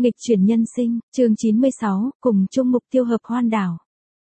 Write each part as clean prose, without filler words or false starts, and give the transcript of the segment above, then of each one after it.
Nghịch chuyển nhân sinh, chương 96, cùng chung mục tiêu hợp hoan đảo.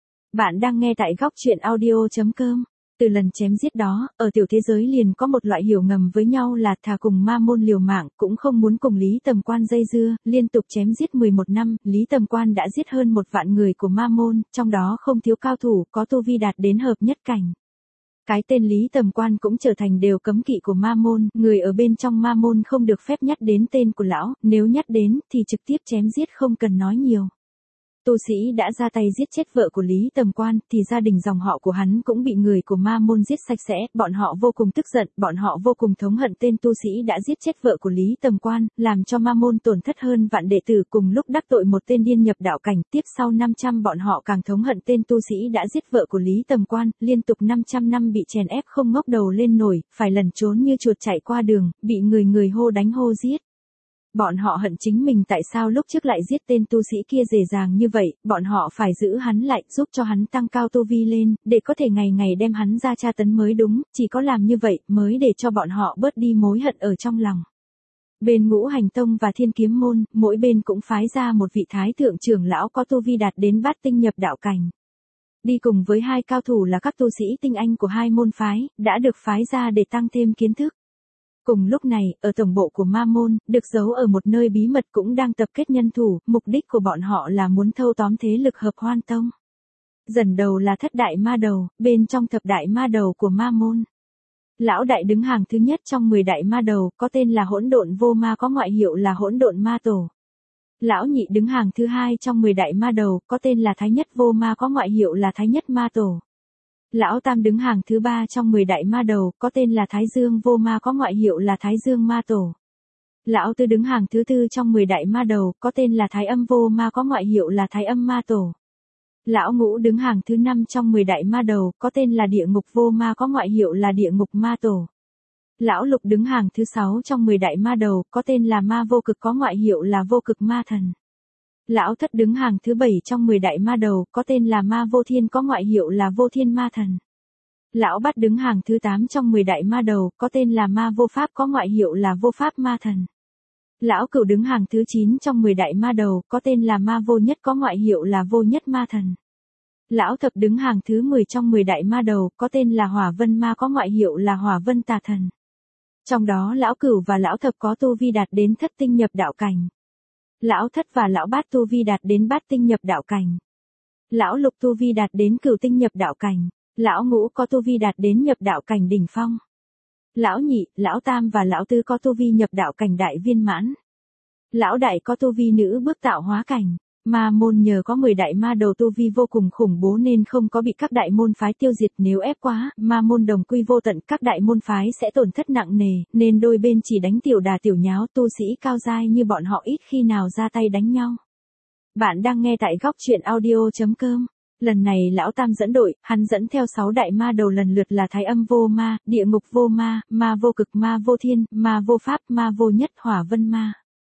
Bạn đang nghe tại góc truyện audio.com. Từ lần chém giết đó, ở tiểu thế giới liền có một loại hiểu ngầm với nhau là thà cùng ma môn liều mạng cũng không muốn cùng Lý Tầm Quan dây dưa, liên tục chém giết 11 năm, Lý Tầm Quan đã giết hơn 1 vạn người của ma môn, trong đó không thiếu cao thủ, có tu vi đạt đến hợp nhất cảnh. Cái tên Lý Tầm Quan cũng trở thành đều cấm kỵ của ma môn, người ở bên trong ma môn không được phép nhắc đến tên của lão, nếu nhắc đến thì trực tiếp chém giết không cần nói nhiều. Tu sĩ đã ra tay giết chết vợ của Lý Tầm Quan thì gia đình dòng họ của hắn cũng bị người của ma môn giết sạch sẽ, bọn họ vô cùng tức giận, bọn họ vô cùng thống hận tên tu sĩ đã giết chết vợ của Lý Tầm Quan, làm cho ma môn tổn thất hơn vạn đệ tử cùng lúc đắc tội một tên điên nhập đạo cảnh, tiếp sau 500 bọn họ càng thống hận tên tu sĩ đã giết vợ của Lý Tầm Quan, liên tục 500 năm bị chèn ép không ngóc đầu lên nổi, phải lẩn trốn như chuột chạy qua đường, bị người hô đánh hô giết. Bọn họ hận chính mình tại sao lúc trước lại giết tên tu sĩ kia dễ dàng như vậy, bọn họ phải giữ hắn lại, giúp cho hắn tăng cao tu vi lên, để có thể ngày ngày đem hắn ra tra tấn mới đúng, chỉ có làm như vậy mới để cho bọn họ bớt đi mối hận ở trong lòng. Bên Ngũ Hành Tông và Thiên Kiếm Môn, mỗi bên cũng phái ra một vị thái thượng trưởng lão có tu vi đạt đến bát tinh nhập đạo cảnh. Đi cùng với 2 cao thủ là các tu sĩ tinh anh của 2 môn phái, đã được phái ra để tăng thêm kiến thức. Cùng lúc này, ở tổng bộ của ma môn, được giấu ở một nơi bí mật cũng đang tập kết nhân thủ, mục đích của bọn họ là muốn thâu tóm thế lực Hợp Hoan Tông. Dần đầu là Thất Đại Ma Đầu, bên trong Thập Đại Ma Đầu của ma môn. Lão đại đứng hàng thứ nhất trong 10 đại ma đầu, có tên là Hỗn Độn Vô Ma, có ngoại hiệu là Hỗn Độn Ma Tổ. Lão nhị đứng hàng thứ 2 trong 10 đại ma đầu, có tên là Thái Nhất Vô Ma, có ngoại hiệu là Thái Nhất Ma Tổ. Lão tam đứng hàng thứ 3 trong 10 đại ma đầu, có tên là Thái Dương Vô Ma, có ngoại hiệu là Thái Dương Ma Tổ. Lão tứ đứng hàng thứ 4 trong 10 đại ma đầu, có tên là Thái Âm Vô Ma, có ngoại hiệu là Thái Âm Ma Tổ. Lão ngũ đứng hàng thứ 5 trong 10 đại ma đầu, có tên là Địa Ngục Vô Ma, có ngoại hiệu là Địa Ngục Ma Tổ. Lão lục đứng hàng thứ 6 trong 10 đại ma đầu, có tên là Ma Vô Cực, có ngoại hiệu là Vô Cực Ma Thần. Lão thất đứng hàng thứ 7 trong 10 đại ma đầu, có tên là Ma Vô Thiên, có ngoại hiệu là Vô Thiên Ma Thần. Lão bát đứng hàng thứ 8 trong 10 đại ma đầu, có tên là Ma Vô Pháp, có ngoại hiệu là Vô Pháp Ma Thần. Lão cửu đứng hàng thứ 9 trong 10 đại ma đầu, có tên là Ma Vô Nhất, có ngoại hiệu là Vô Nhất Ma Thần. Lão thập đứng hàng thứ 10 trong 10 đại ma đầu, có tên là Hỏa Vân Ma, có ngoại hiệu là Hỏa Vân Tà Thần. Trong đó lão cửu và lão thập có tu vi đạt đến thất tinh nhập đạo cảnh. Lão thất và lão bát tu vi đạt đến bát tinh nhập đạo cảnh. Lão lục tu vi đạt đến cửu tinh nhập đạo cảnh. Lão ngũ có tu vi đạt đến nhập đạo cảnh đỉnh phong. Lão nhị, lão tam và lão tứ có tu vi nhập đạo cảnh đại viên mãn. Lão đại có tu vi nữ bước tạo hóa cảnh. Ma môn nhờ có 10 đại ma đầu tu vi vô cùng khủng bố nên không có bị các đại môn phái tiêu diệt, nếu ép quá, ma môn đồng quy vô tận, các đại môn phái sẽ tổn thất nặng nề, nên đôi bên chỉ đánh tiểu đà tiểu nháo, tu sĩ cao giai như bọn họ ít khi nào ra tay đánh nhau. Bạn đang nghe tại góc truyện audio.com. Lần này lão tam dẫn đội, hắn dẫn theo 6 đại ma đầu lần lượt là Thái Âm Vô Ma, Địa Ngục Vô Ma, Ma Vô Cực, Ma Vô Thiên, Ma Vô Pháp, Ma Vô Nhất, Hỏa Vân Ma.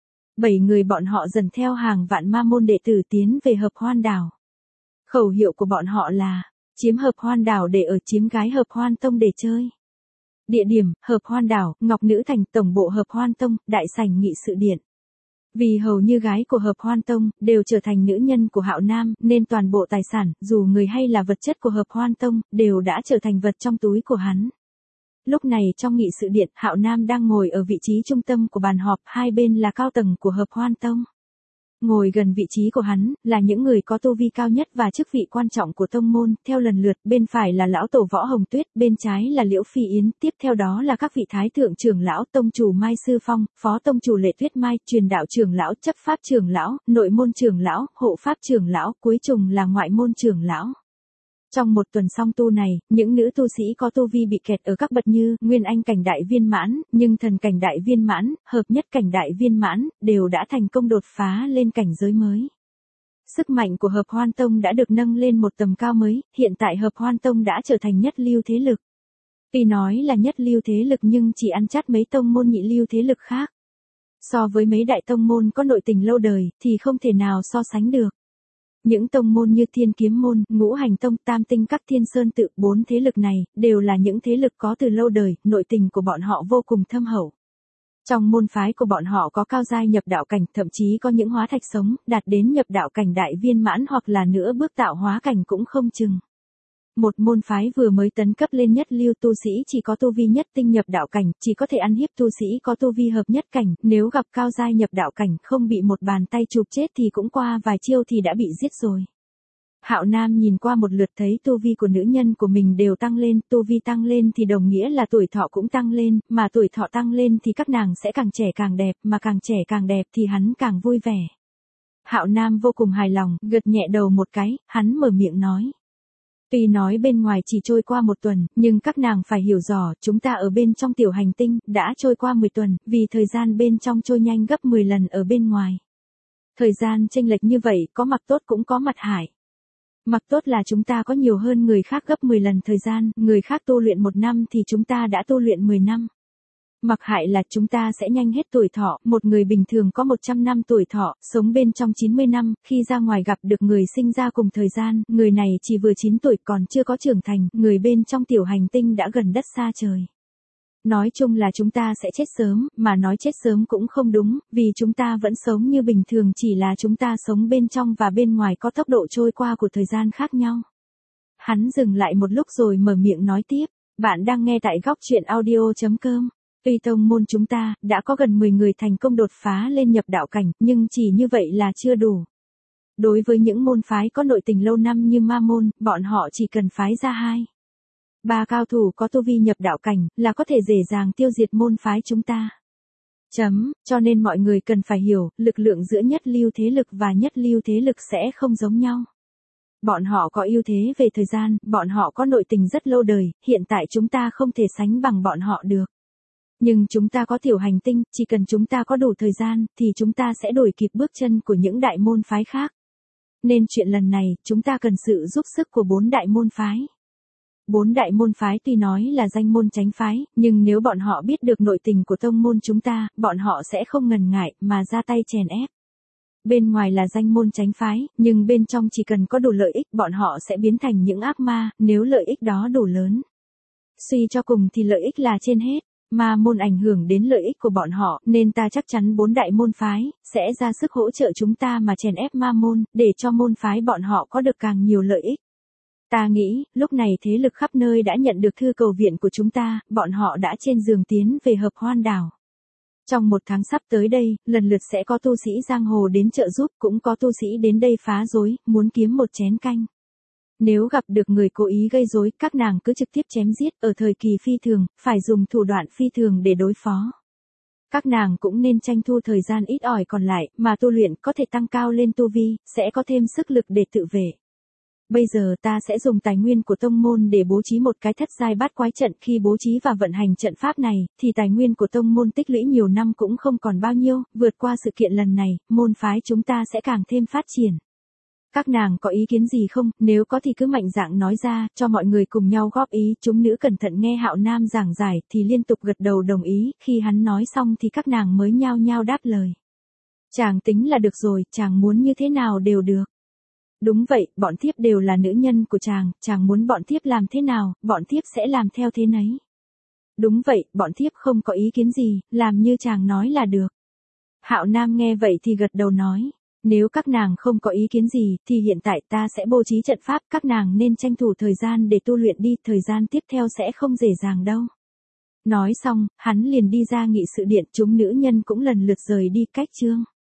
7 người bọn họ dần theo hàng vạn ma môn đệ tử tiến về Hợp Hoan Đảo. Khẩu hiệu của bọn họ là, chiếm Hợp Hoan Đảo để ở, chiếm gái Hợp Hoan Tông để chơi. Địa điểm, Hợp Hoan Đảo, Ngọc Nữ Thành, tổng bộ Hợp Hoan Tông, đại sảnh nghị sự điện. Vì hầu như gái của Hợp Hoan Tông đều trở thành nữ nhân của Hạo Nam, nên toàn bộ tài sản, dù người hay là vật chất của Hợp Hoan Tông, đều đã trở thành vật trong túi của hắn. Lúc này trong nghị sự điện, Hạo Nam đang ngồi ở vị trí trung tâm của bàn họp, 2 bên là cao tầng của Hợp Hoan Tông. Ngồi gần vị trí của hắn, là những người có tu vi cao nhất và chức vị quan trọng của tông môn, theo lần lượt, bên phải là lão tổ Võ Hồng Tuyết, bên trái là Liễu Phi Yến, tiếp theo đó là các vị thái thượng trưởng lão, tông chủ Mai Sư Phong, phó tông chủ Lệ Tuyết Mai, truyền đạo trưởng lão, chấp pháp trưởng lão, nội môn trưởng lão, hộ pháp trưởng lão, cuối cùng là ngoại môn trưởng lão. Trong một tuần song tu này, những nữ tu sĩ có tu vi bị kẹt ở các bậc như Nguyên Anh cảnh đại viên mãn, nhưng thần cảnh đại viên mãn, hợp nhất cảnh đại viên mãn, đều đã thành công đột phá lên cảnh giới mới. Sức mạnh của Hợp Hoan Tông đã được nâng lên một tầm cao mới, hiện tại Hợp Hoan Tông đã trở thành nhất lưu thế lực. Tuy nói là nhất lưu thế lực nhưng chỉ ăn chát mấy tông môn nhị lưu thế lực khác. So với mấy đại tông môn có nội tình lâu đời, thì không thể nào so sánh được. Những tông môn như Thiên Kiếm Môn, Ngũ Hành Tông, Tam Tinh Các, Thiên Sơn Tự, 4 thế lực này, đều là những thế lực có từ lâu đời, nội tình của bọn họ vô cùng thâm hậu. Trong môn phái của bọn họ có cao giai nhập đạo cảnh, thậm chí có những hóa thạch sống, đạt đến nhập đạo cảnh đại viên mãn hoặc là nữa bước tạo hóa cảnh cũng không chừng. Một môn phái vừa mới tấn cấp lên nhất lưu tu sĩ chỉ có tu vi nhất tinh nhập đạo cảnh, chỉ có thể ăn hiếp tu sĩ có tu vi hợp nhất cảnh, nếu gặp cao giai nhập đạo cảnh không bị một bàn tay chụp chết thì cũng qua vài chiêu thì đã bị giết rồi. Hạo Nam nhìn qua một lượt thấy tu vi của nữ nhân của mình đều tăng lên, tu vi tăng lên thì đồng nghĩa là tuổi thọ cũng tăng lên, mà tuổi thọ tăng lên thì các nàng sẽ càng trẻ càng đẹp, mà càng trẻ càng đẹp thì hắn càng vui vẻ. Hạo Nam vô cùng hài lòng, gật nhẹ đầu một cái, hắn mở miệng nói. Tuy nói bên ngoài chỉ trôi qua 1 tuần, nhưng các nàng phải hiểu rõ, chúng ta ở bên trong tiểu hành tinh, đã trôi qua 10 tuần, vì thời gian bên trong trôi nhanh gấp 10 lần ở bên ngoài. Thời gian chênh lệch như vậy, có mặt tốt cũng có mặt hại. Mặt tốt là chúng ta có nhiều hơn người khác gấp 10 lần thời gian, người khác tu luyện 1 năm thì chúng ta đã tu luyện 10 năm. Mặc hại là chúng ta sẽ nhanh hết tuổi thọ, một người bình thường có 100 năm tuổi thọ, sống bên trong 90 năm, khi ra ngoài gặp được người sinh ra cùng thời gian, người này chỉ vừa 9 tuổi còn chưa có trưởng thành, người bên trong tiểu hành tinh đã gần đất xa trời. Nói chung là chúng ta sẽ chết sớm, mà nói chết sớm cũng không đúng, vì chúng ta vẫn sống như bình thường, chỉ là chúng ta sống bên trong và bên ngoài có tốc độ trôi qua của thời gian khác nhau. Hắn dừng lại một lúc rồi mở miệng nói tiếp, bạn đang nghe tại góc truyện audio.com. Tuy tông môn chúng ta đã có gần 10 người thành công đột phá lên nhập đạo cảnh, nhưng chỉ như vậy là chưa đủ. Đối với những môn phái có nội tình lâu năm như Ma môn, bọn họ chỉ cần phái ra 2, 3 cao thủ có tu vi nhập đạo cảnh là có thể dễ dàng tiêu diệt môn phái chúng ta. Cho nên mọi người cần phải hiểu, lực lượng giữa nhất lưu thế lực và nhất lưu thế lực sẽ không giống nhau. Bọn họ có ưu thế về thời gian, bọn họ có nội tình rất lâu đời, hiện tại chúng ta không thể sánh bằng bọn họ được. Nhưng chúng ta có tiểu hành tinh, chỉ cần chúng ta có đủ thời gian, thì chúng ta sẽ đuổi kịp bước chân của những đại môn phái khác. Nên chuyện lần này, chúng ta cần sự giúp sức của 4 đại môn phái. 4 đại môn phái tuy nói là danh môn tránh phái, nhưng nếu bọn họ biết được nội tình của tông môn chúng ta, bọn họ sẽ không ngần ngại, mà ra tay chèn ép. Bên ngoài là danh môn tránh phái, nhưng bên trong chỉ cần có đủ lợi ích, bọn họ sẽ biến thành những ác ma, nếu lợi ích đó đủ lớn. Suy cho cùng thì lợi ích là trên hết. Ma môn ảnh hưởng đến lợi ích của bọn họ, nên ta chắc chắn 4 đại môn phái sẽ ra sức hỗ trợ chúng ta mà chèn ép ma môn, để cho môn phái bọn họ có được càng nhiều lợi ích. Ta nghĩ, lúc này thế lực khắp nơi đã nhận được thư cầu viện của chúng ta, bọn họ đã trên giường tiến về Hợp Hoan đảo. Trong 1 tháng sắp tới đây, lần lượt sẽ có tu sĩ giang hồ đến trợ giúp, cũng có tu sĩ đến đây phá rối, muốn kiếm một chén canh. Nếu gặp được người cố ý gây rối, các nàng cứ trực tiếp chém giết, ở thời kỳ phi thường, phải dùng thủ đoạn phi thường để đối phó. Các nàng cũng nên tranh thu thời gian ít ỏi còn lại, mà tu luyện có thể tăng cao lên tu vi, sẽ có thêm sức lực để tự vệ. Bây giờ ta sẽ dùng tài nguyên của tông môn để bố trí một cái thất giai bát quái trận, khi bố trí và vận hành trận pháp này, thì tài nguyên của tông môn tích lũy nhiều năm cũng không còn bao nhiêu, vượt qua sự kiện lần này, môn phái chúng ta sẽ càng thêm phát triển. Các nàng có ý kiến gì không, nếu có thì cứ mạnh dạn nói ra, cho mọi người cùng nhau góp ý. Chúng nữ cẩn thận nghe Hạo Nam giảng giải thì liên tục gật đầu đồng ý, khi hắn nói xong thì các nàng mới nhao nhao đáp lời. Chàng tính là được rồi, chàng muốn như thế nào đều được. Đúng vậy, bọn thiếp đều là nữ nhân của chàng muốn bọn thiếp làm thế nào, bọn thiếp sẽ làm theo thế nấy. Đúng vậy, bọn thiếp không có ý kiến gì, làm như chàng nói là được. Hạo Nam nghe vậy thì gật đầu nói. Nếu các nàng không có ý kiến gì, thì hiện tại ta sẽ bố trí trận pháp, các nàng nên tranh thủ thời gian để tu luyện đi, thời gian tiếp theo sẽ không dễ dàng đâu. Nói xong, hắn liền đi ra nghị sự điện, chúng nữ nhân cũng lần lượt rời đi cách chương.